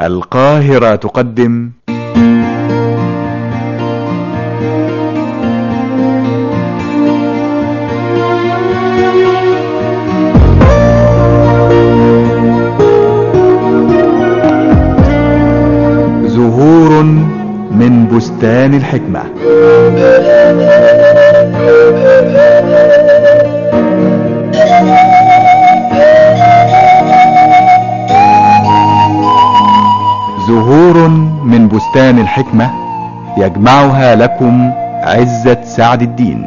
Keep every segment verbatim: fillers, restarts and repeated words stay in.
القاهرة تقدم زهور من بستان الحكمة. زهور من بستان الحكمة يجمعها لكم عزت سعد الدين.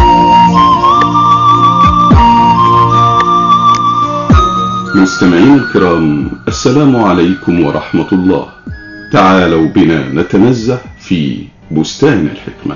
مستمعين الكرام، السلام عليكم ورحمة الله. تعالوا بنا نتنزه في بستان الحكمة.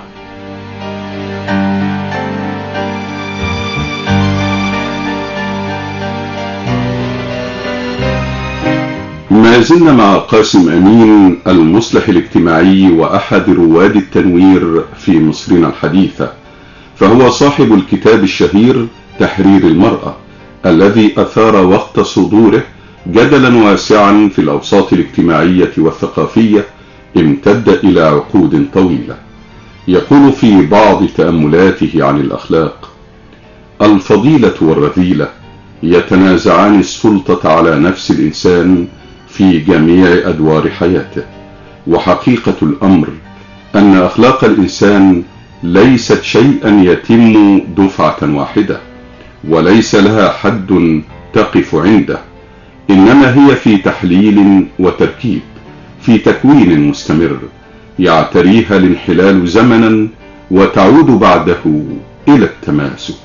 ما زلنا مع قاسم أمين، المصلح الاجتماعي وأحد رواد التنوير في مصرنا الحديثة، فهو صاحب الكتاب الشهير تحرير المرأة، الذي أثار وقت صدوره جدلا واسعا في الأوساط الاجتماعية والثقافية امتد إلى عقود طويلة. يقول في بعض تأملاته عن الأخلاق: الفضيلة والرذيلة يتنازعان السلطة على نفس الإنسان في جميع أدوار حياته، وحقيقة الأمر أن أخلاق الإنسان ليست شيئا يتم دفعة واحدة، وليس لها حد تقف عنده، إنما هي في تحليل وتركيب، في تكوين مستمر يعتريها الانحلال زمنا وتعود بعده إلى التماسك.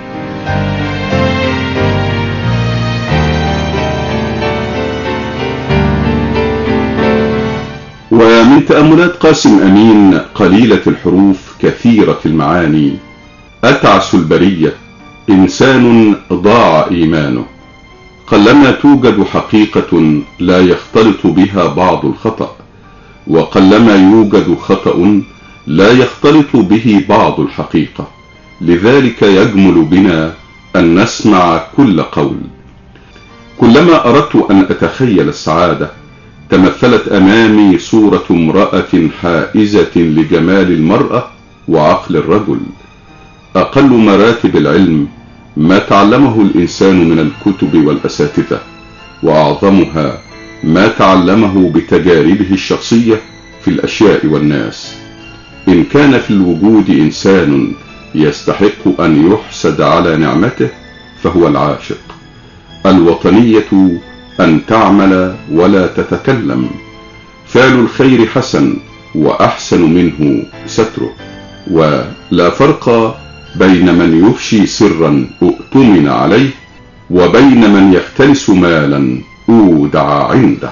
ومن تأملات قاسم أمين قليلة الحروف كثيرة المعاني: أتعس البرية إنسان ضاع إيمانه، قلما توجد حقيقة لا يختلط بها بعض الخطأ، وقلما يوجد خطأ لا يختلط به بعض الحقيقة، لذلك يجمل بنا أن نسمع كل قول. كلما أردت أن أتخيل السعادة تمثلت أمامي صورة امرأة حائزة لجمال المرأة وعقل الرجل. أقل مراتب العلم ما تعلمه الإنسان من الكتب والأساتذة، وأعظمها ما تعلمه بتجاربه الشخصية في الأشياء والناس. إن كان في الوجود إنسان يستحق أن يحسد على نعمته فهو العاشق. الوطنية أن تعمل ولا تتكلم، فعل الخير حسن وأحسن منه ستره، ولا فرق بين من يفشي سرا اؤتمن عليه وبين من يختلس مالا أودع عنده.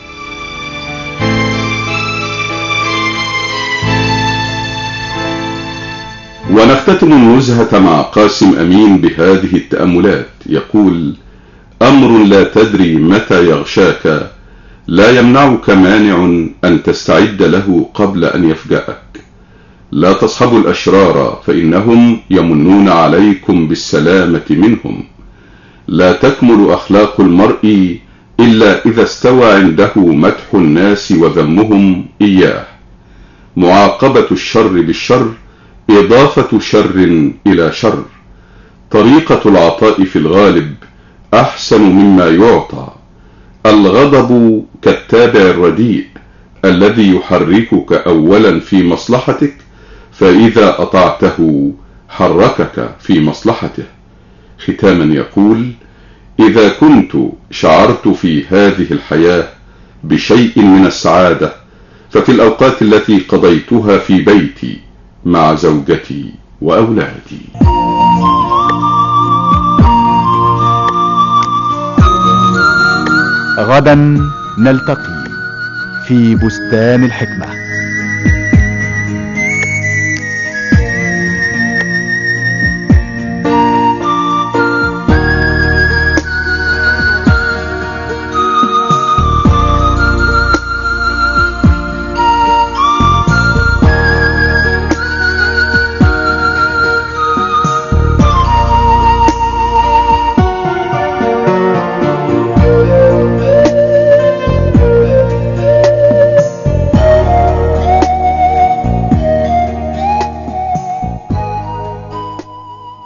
ونختتم النزهة مع قاسم أمين بهذه التأملات. يقول: أمر لا تدري متى يغشاك لا يمنعك مانع أن تستعد له قبل أن يفجأك. لا تصحبوا الأشرار فإنهم يمنون عليكم بالسلامة منهم. لا تكمل أخلاق المرء إلا إذا استوى عنده مدح الناس وذمهم إياه. معاقبة الشر بالشر إضافة شر إلى شر. طريقة العطاء في الغالب أحسن مما يعطى. الغضب كالتابع الرديء الذي يحركك أولا في مصلحتك، فإذا أطعته حركك في مصلحته. ختاما يقول: إذا كنت شعرت في هذه الحياة بشيء من السعادة ففي الأوقات التي قضيتها في بيتي مع زوجتي وأولادي. غدا نلتقي في بستان الحكمة.